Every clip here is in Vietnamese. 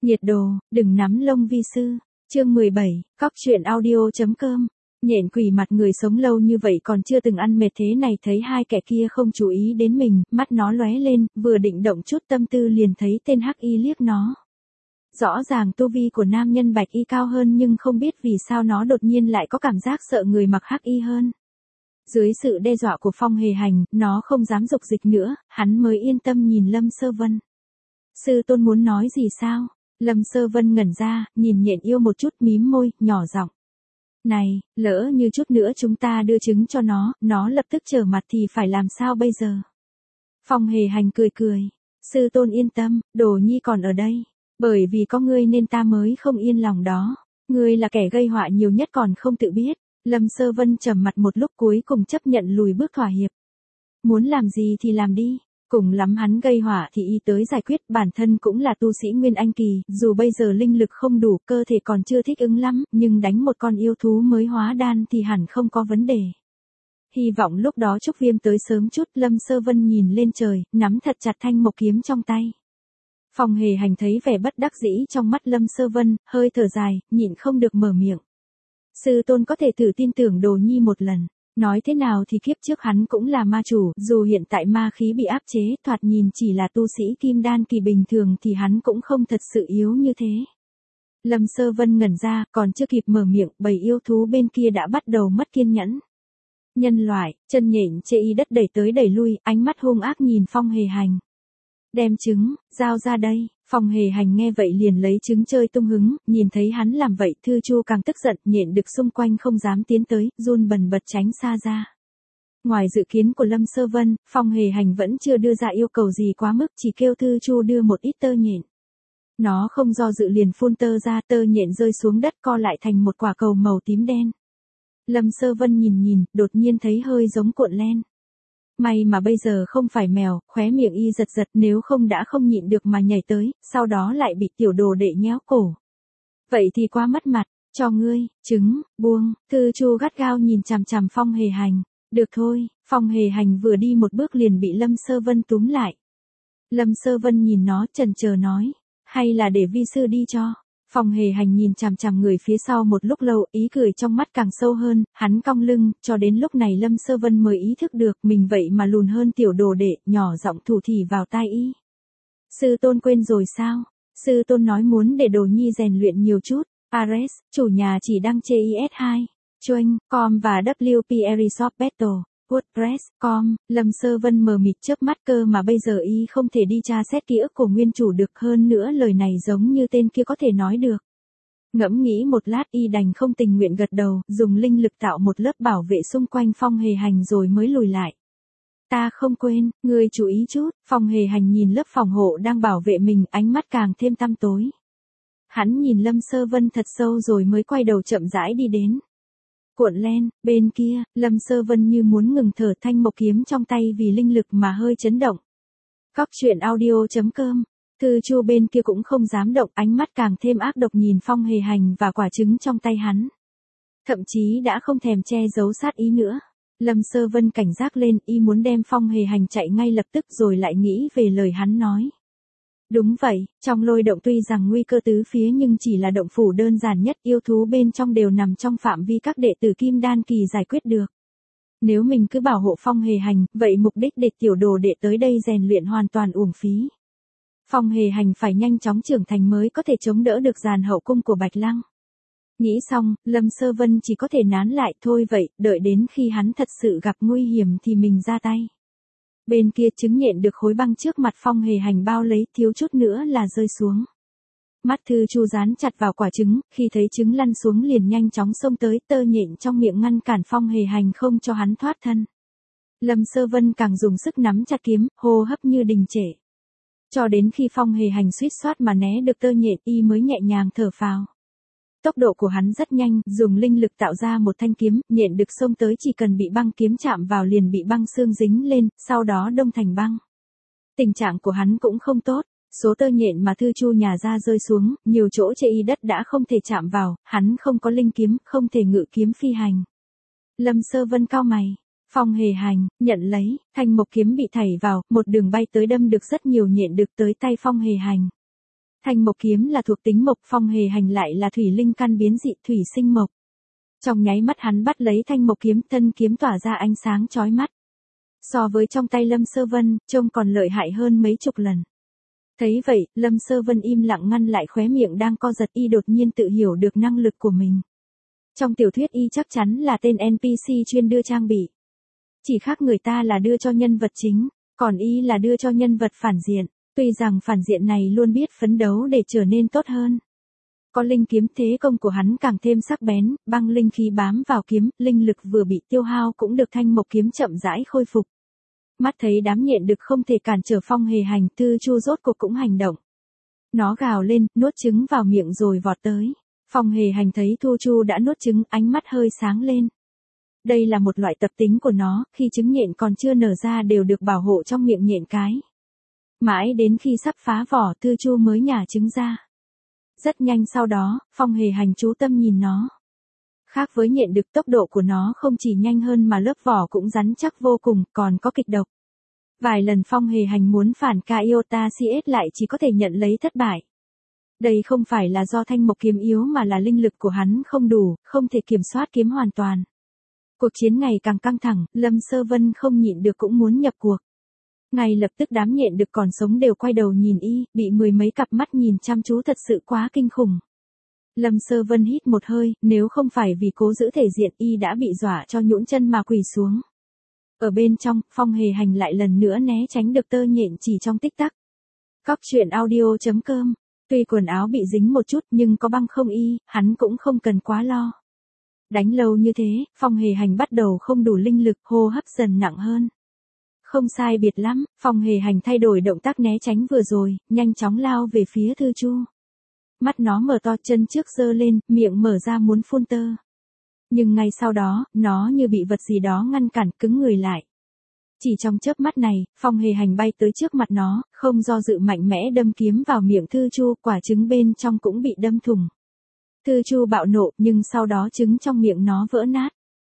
Nhiệt độ, đừng nắm lông vi sư. Chương 17, Cóc truyện audio.com. Nhện quỷ mặt người sống lâu như vậy còn chưa từng ăn mệt thế này, thấy hai kẻ kia không chú ý đến mình, mắt nó lóe lên, vừa định động chút tâm tư liền thấy tên hắc y liếc nó. Rõ ràng tu vi của nam nhân bạch y cao hơn nhưng không biết vì sao nó đột nhiên lại có cảm giác sợ người mặc hắc y hơn. Dưới sự đe dọa của Phong Hề Hành, nó không dám dục dịch nữa, hắn mới yên tâm nhìn Lâm Sơ Vân. Sư tôn muốn nói gì sao? Lâm Sơ Vân ngẩn ra, nhìn nhện yêu một chút, mím môi, nhỏ giọng. Này, lỡ như chút nữa chúng ta đưa trứng cho nó lập tức trở mặt thì phải làm sao bây giờ? Phong Hề Hành cười cười. Sư tôn yên tâm, Đồ Nhi còn ở đây. Bởi vì có ngươi nên ta mới không yên lòng đó. Ngươi là kẻ gây họa nhiều nhất còn không tự biết. Lâm Sơ Vân trầm mặt một lúc cuối cùng chấp nhận lùi bước thỏa hiệp. Muốn làm gì thì làm đi. Cùng lắm hắn gây họa thì y tới giải quyết, bản thân cũng là tu sĩ Nguyên Anh kỳ, dù bây giờ linh lực không đủ, cơ thể còn chưa thích ứng lắm, nhưng đánh một con yêu thú mới hóa đan thì hẳn không có vấn đề. Hy vọng lúc đó Trúc Viêm tới sớm chút. Lâm Sơ Vân nhìn lên trời, nắm thật chặt thanh mộc kiếm trong tay. Phong Hề Hành thấy vẻ bất đắc dĩ trong mắt Lâm Sơ Vân, hơi thở dài, nhịn không được mở miệng. Sư tôn có thể thử tin tưởng Đồ Nhi một lần. Nói thế nào thì kiếp trước hắn cũng là ma chủ, dù hiện tại ma khí bị áp chế, thoạt nhìn chỉ là tu sĩ kim đan kỳ bình thường thì hắn cũng không thật sự yếu như thế. Lâm Sơ Vân ngẩn ra, còn chưa kịp mở miệng, bầy yêu thú bên kia đã bắt đầu mất kiên nhẫn. Nhân loại, chân nhện chê y đất đẩy tới đẩy lui, ánh mắt hung ác nhìn Phong Hề Hành. Đem trứng, giao ra đây. Phong Hề Hành nghe vậy liền lấy trứng chơi tung hứng, nhìn thấy hắn làm vậy Thư Chu càng tức giận, nhện đực xung quanh không dám tiến tới, run bần bật tránh xa ra. Ngoài dự kiến của Lâm Sơ Vân, Phong Hề Hành vẫn chưa đưa ra yêu cầu gì quá mức, chỉ kêu Thư Chu đưa một ít tơ nhện. Nó không do dự liền phun tơ ra, tơ nhện rơi xuống đất co lại thành một quả cầu màu tím đen. Lâm Sơ Vân nhìn, đột nhiên thấy hơi giống cuộn len. May mà bây giờ không phải mèo, khóe miệng y giật giật, nếu không đã không nhịn được mà nhảy tới, sau đó lại bị tiểu đồ đệ nhéo cổ. Vậy thì quá mất mặt, cho ngươi, trứng, buông. Thư Chu gắt gao nhìn chằm chằm Phong Hề Hành. Được thôi. Phong Hề Hành vừa đi một bước liền bị Lâm Sơ Vân túm lại. Lâm Sơ Vân nhìn nó chần chờ nói, hay là để vi sư đi cho. Phong Hề Hành nhìn chằm chằm người phía sau một lúc lâu, ý cười trong mắt càng sâu hơn, hắn cong lưng, cho đến lúc này Lâm Sơ Vân mới ý thức được mình vậy mà lùn hơn tiểu đồ đệ, nhỏ giọng thủ thỉ vào tai y. Sư tôn quên rồi sao? Sư tôn nói muốn để Đồ Nhi rèn luyện nhiều chút. Ares, chủ nhà chỉ đăng CIS2, Choing, com và WP Resort Battle. WordPress.com, Lâm Sơ Vân mờ mịt chớp mắt, cơ mà bây giờ y không thể đi tra xét ký ức của nguyên chủ được, hơn nữa lời này giống như tên kia có thể nói được. Ngẫm nghĩ một lát y đành không tình nguyện gật đầu, dùng linh lực tạo một lớp bảo vệ xung quanh Phong Hề Hành rồi mới lùi lại. Ta không quên, ngươi chú ý chút. Phong Hề Hành nhìn lớp phòng hộ đang bảo vệ mình, ánh mắt càng thêm tăm tối. Hắn nhìn Lâm Sơ Vân thật sâu rồi mới quay đầu chậm rãi đi đến. Cuộn len, bên kia, Lâm Sơ Vân như muốn ngừng thở, thanh mộc kiếm trong tay vì linh lực mà hơi chấn động. Cóc truyện audio.com. Thư Chu bên kia cũng không dám động, ánh mắt càng thêm ác độc nhìn Phong Hề Hành và quả trứng trong tay hắn. Thậm chí đã không thèm che giấu sát ý nữa. Lâm Sơ Vân cảnh giác lên, y muốn đem Phong Hề Hành chạy ngay lập tức rồi lại nghĩ về lời hắn nói. Đúng vậy, trong lôi động tuy rằng nguy cơ tứ phía nhưng chỉ là động phủ đơn giản nhất, yêu thú bên trong đều nằm trong phạm vi các đệ tử kim đan kỳ giải quyết được. Nếu mình cứ bảo hộ Phong Hề Hành, vậy mục đích để tiểu đồ đệ tới đây rèn luyện hoàn toàn uổng phí. Phong Hề Hành phải nhanh chóng trưởng thành mới có thể chống đỡ được dàn hậu cung của Bạch Lăng. Nghĩ xong, Lâm Sơ Vân chỉ có thể nán lại, thôi vậy, đợi đến khi hắn thật sự gặp nguy hiểm thì mình ra tay. Bên kia trứng nhện được khối băng trước mặt Phong Hề Hành bao lấy, thiếu chút nữa là rơi xuống. Mắt Thư Chu dán chặt vào quả trứng, khi thấy trứng lăn xuống liền nhanh chóng xông tới, tơ nhện trong miệng ngăn cản Phong Hề Hành không cho hắn thoát thân. Lâm Sơ Vân càng dùng sức nắm chặt kiếm, hô hấp như đình trệ. Cho đến khi Phong Hề Hành suýt soát mà né được tơ nhện, y mới nhẹ nhàng thở phào. Tốc độ của hắn rất nhanh, dùng linh lực tạo ra một thanh kiếm, nhện đực xông tới chỉ cần bị băng kiếm chạm vào liền bị băng xương dính lên, sau đó đông thành băng. Tình trạng của hắn cũng không tốt, số tơ nhện mà Thư Chu nhà ra rơi xuống, nhiều chỗ chê y đất đã không thể chạm vào, hắn không có linh kiếm, không thể ngự kiếm phi hành. Lâm Sơ Vân cau mày. Phong Hề Hành, nhận lấy, thanh mộc kiếm bị thảy vào, một đường bay tới đâm được rất nhiều nhện đực tới tay Phong Hề Hành. Thanh mộc kiếm là thuộc tính mộc, Phong Hề Hành lại là thủy linh căn biến dị thủy sinh mộc. Trong nháy mắt hắn bắt lấy thanh mộc kiếm, thân kiếm tỏa ra ánh sáng chói mắt. So với trong tay Lâm Sơ Vân, trông còn lợi hại hơn mấy chục lần. Thấy vậy, Lâm Sơ Vân im lặng ngăn lại khóe miệng đang co giật, y đột nhiên tự hiểu được năng lực của mình. Trong tiểu thuyết y chắc chắn là tên NPC chuyên đưa trang bị. Chỉ khác người ta là đưa cho nhân vật chính, còn y là đưa cho nhân vật phản diện. Tuy rằng phản diện này luôn biết phấn đấu để trở nên tốt hơn. Có linh kiếm thế công của hắn càng thêm sắc bén, băng linh khí bám vào kiếm, linh lực vừa bị tiêu hao cũng được thanh mộc kiếm chậm rãi khôi phục. Mắt thấy đám nhện đực không thể cản trở Phong Hề Hành, Tư Chu rốt cuộc cũng hành động. Nó gào lên, nuốt trứng vào miệng rồi vọt tới. Phong Hề Hành thấy Thu Chu đã nuốt trứng, ánh mắt hơi sáng lên. Đây là một loại tập tính của nó, khi trứng nhện còn chưa nở ra đều được bảo hộ trong miệng nhện cái. Mãi đến khi sắp phá vỏ, Tư Chu mới nhả trứng ra. Rất nhanh sau đó, Phong Hề Hành chú tâm nhìn nó. Khác với nhện đực, tốc độ của nó không chỉ nhanh hơn mà lớp vỏ cũng rắn chắc vô cùng, còn có kịch độc. Vài lần Phong Hề Hành muốn phản ca Iota CS lại chỉ có thể nhận lấy thất bại. Đây không phải là do thanh mộc kiếm yếu mà là linh lực của hắn không đủ, không thể kiểm soát kiếm hoàn toàn. Cuộc chiến ngày càng căng thẳng, Lâm Sơ Vân không nhịn được cũng muốn nhập cuộc. Ngay lập tức đám nhện đực còn sống đều quay đầu nhìn y, bị mười mấy cặp mắt nhìn chăm chú thật sự quá kinh khủng. Lâm Sơ Vân hít một hơi, nếu không phải vì cố giữ thể diện y đã bị dọa cho nhũn chân mà quỳ xuống. Ở bên trong, Phong Hề Hành lại lần nữa né tránh được tơ nhện chỉ trong tích tắc. Cóc truyện audio.com. Tuy quần áo bị dính một chút nhưng có băng không y, hắn cũng không cần quá lo. Đánh lâu như thế, Phong Hề Hành bắt đầu không đủ linh lực, hô hấp dần nặng hơn. Không sai biệt lắm, Phong Hề Hành thay đổi động tác né tránh vừa rồi, nhanh chóng lao về phía Thư Chu. Mắt nó mở to, chân trước giơ lên, miệng mở ra muốn phun tơ. Nhưng ngay sau đó, nó như bị vật gì đó ngăn cản, cứng người lại. Chỉ trong chớp mắt này, Phong Hề Hành bay tới trước mặt nó, không do dự mạnh mẽ đâm kiếm vào miệng Thư Chu, quả trứng bên trong cũng bị đâm thủng. Thư Chu bạo nộ, nhưng sau đó trứng trong miệng nó vỡ nát.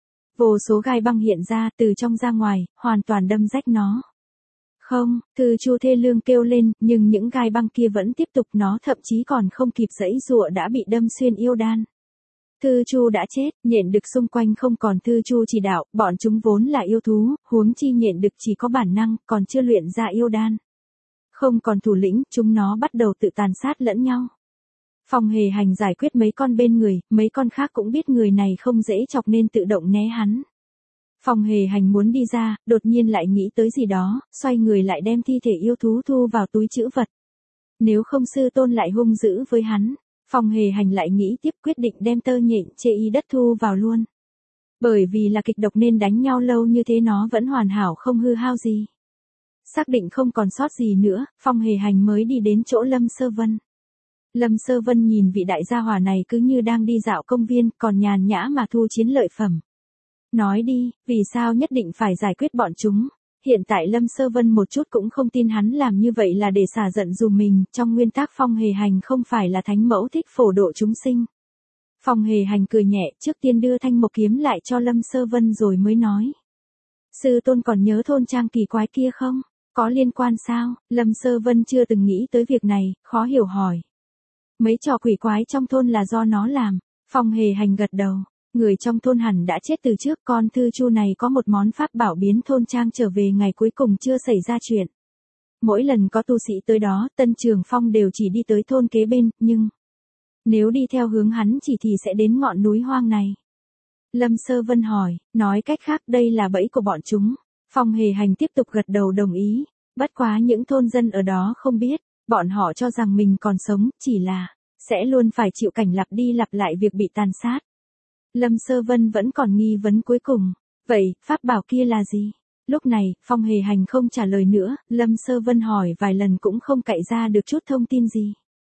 Vô số gai băng hiện ra từ trong ra ngoài, hoàn toàn đâm rách nó. Không, Thư Chu thê lương kêu lên, nhưng những gai băng kia vẫn tiếp tục, nó thậm chí còn không kịp giãy giụa đã bị đâm xuyên yêu đan. Thư Chu đã chết, nhện đực xung quanh không còn Thư Chu chỉ đạo, bọn chúng vốn là yêu thú, huống chi nhện đực chỉ có bản năng, còn chưa luyện ra yêu đan. Không còn thủ lĩnh, chúng nó bắt đầu tự tàn sát lẫn nhau. Phong Hề Hành giải quyết mấy con bên người, mấy con khác cũng biết người này không dễ chọc nên tự động né hắn. Phong Hề Hành muốn đi ra, đột nhiên lại nghĩ tới gì đó, xoay người lại đem thi thể yêu thú thu vào túi trữ vật. Nếu không sư tôn lại hung dữ với hắn, Phong Hề Hành lại nghĩ tiếp, quyết định đem tơ nhện chê y đất thu vào luôn. Bởi vì là kịch độc nên đánh nhau lâu như thế nó vẫn hoàn hảo không hư hao gì. Xác định không còn sót gì nữa, Phong Hề Hành mới đi đến chỗ Lâm Sơ Vân. Lâm Sơ Vân nhìn vị đại gia hỏa này cứ như đang đi dạo công viên, còn nhàn nhã mà thu chiến lợi phẩm. Nói đi, vì sao nhất định phải giải quyết bọn chúng? Hiện tại Lâm Sơ Vân một chút cũng không tin hắn làm như vậy là để xả giận dùm mình, trong nguyên tắc Phong Hề Hành không phải là thánh mẫu thích phổ độ chúng sinh. Phong Hề Hành cười nhẹ, trước tiên đưa thanh mộc kiếm lại cho Lâm Sơ Vân rồi mới nói. Sư tôn còn nhớ thôn trang kỳ quái kia không? Có liên quan sao? Lâm Sơ Vân chưa từng nghĩ tới việc này, khó hiểu hỏi. Mấy trò quỷ quái trong thôn là do nó làm. Phong Hề Hành gật đầu. Người trong thôn hẳn đã chết từ trước, con Thư Chu này có một món pháp bảo biến thôn trang trở về ngày cuối cùng chưa xảy ra chuyện. Mỗi lần có tu sĩ tới đó, Tân Trường Phong đều chỉ đi tới thôn kế bên, nhưng nếu đi theo hướng hắn chỉ thì sẽ đến ngọn núi hoang này. Lâm Sơ Vân hỏi, nói cách khác đây là bẫy của bọn chúng. Phong Hề Hành tiếp tục gật đầu đồng ý. Bất quá những thôn dân ở đó không biết, bọn họ cho rằng mình còn sống, chỉ là sẽ luôn phải chịu cảnh lặp đi lặp lại việc bị tàn sát. Lâm Sơ Vân vẫn còn nghi vấn cuối cùng. Vậy, pháp bảo kia là gì? Lúc này, Phong Hề Hành không trả lời nữa, Lâm Sơ Vân hỏi vài lần cũng không cậy ra được chút thông tin gì.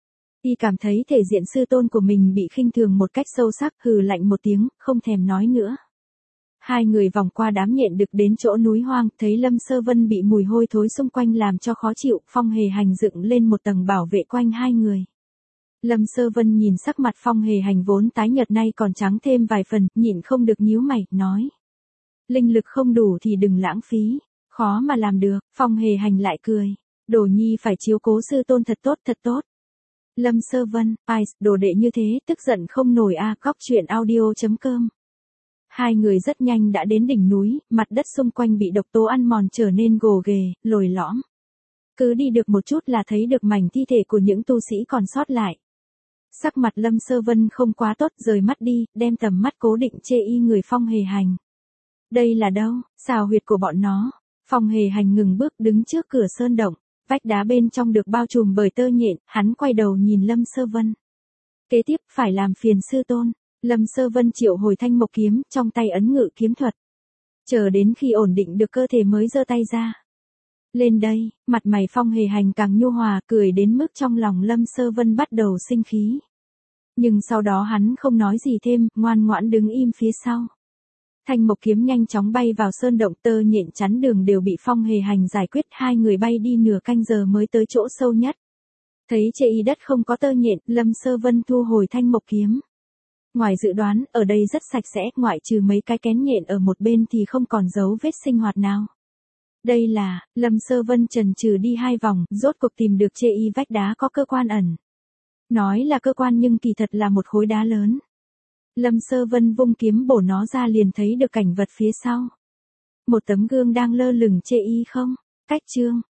Y cảm thấy thể diện sư tôn của mình bị khinh thường một cách sâu sắc, hừ lạnh một tiếng, không thèm nói nữa. Hai người vòng qua đám nhện đực đến chỗ núi hoang, thấy Lâm Sơ Vân bị mùi hôi thối xung quanh làm cho khó chịu, Phong Hề Hành dựng lên một tầng bảo vệ quanh hai người. Lâm Sơ Vân nhìn sắc mặt Phong Hề Hành vốn tái nhợt nay còn trắng thêm vài phần, nhịn không được nhíu mày, nói. Linh lực không đủ thì đừng lãng phí, khó mà làm được. Phong Hề Hành lại cười. Đồ nhi phải chiếu cố sư tôn thật tốt thật tốt. Lâm Sơ Vân, Ice, đồ đệ như thế, tức giận không nổi a. Cóc truyện audio.com. Hai người rất nhanh đã đến đỉnh núi, mặt đất xung quanh bị độc tố ăn mòn trở nên gồ ghề, lồi lõm. Cứ đi được một chút là thấy được mảnh thi thể của những tu sĩ còn sót lại. Sắc mặt Lâm Sơ Vân không quá tốt, rời mắt đi, đem tầm mắt cố định chê y người Phong Hề Hành. Đây là đâu? Xào huyệt của bọn nó. Phong Hề Hành ngừng bước đứng trước cửa sơn động, vách đá bên trong được bao trùm bởi tơ nhện, hắn quay đầu nhìn Lâm Sơ Vân. Kế tiếp phải làm phiền sư tôn. Lâm Sơ Vân triệu hồi thanh mộc kiếm, trong tay ấn ngự kiếm thuật. Chờ đến khi ổn định được cơ thể mới giơ tay ra. Lên đây, mặt mày Phong Hề Hành càng nhu hòa, cười đến mức trong lòng Lâm Sơ Vân bắt đầu sinh khí. Nhưng sau đó hắn không nói gì thêm, ngoan ngoãn đứng im phía sau. Thanh mộc kiếm nhanh chóng bay vào sơn động, tơ nhện chắn đường đều bị Phong Hề Hành giải quyết, hai người bay đi nửa canh giờ mới tới chỗ sâu nhất. Thấy trên y đất không có tơ nhện, Lâm Sơ Vân thu hồi thanh mộc kiếm. Ngoài dự đoán, ở đây rất sạch sẽ, ngoại trừ mấy cái kén nhện ở một bên thì không còn dấu vết sinh hoạt nào. Đây là, Lâm Sơ Vân chần chừ đi 2 vòng, rốt cuộc tìm được chê y vách đá có cơ quan ẩn. Nói là cơ quan nhưng kỳ thật là một khối đá lớn. Lâm Sơ Vân vung kiếm bổ nó ra liền thấy được cảnh vật phía sau. Một tấm gương đang lơ lửng chê y không, cách chương.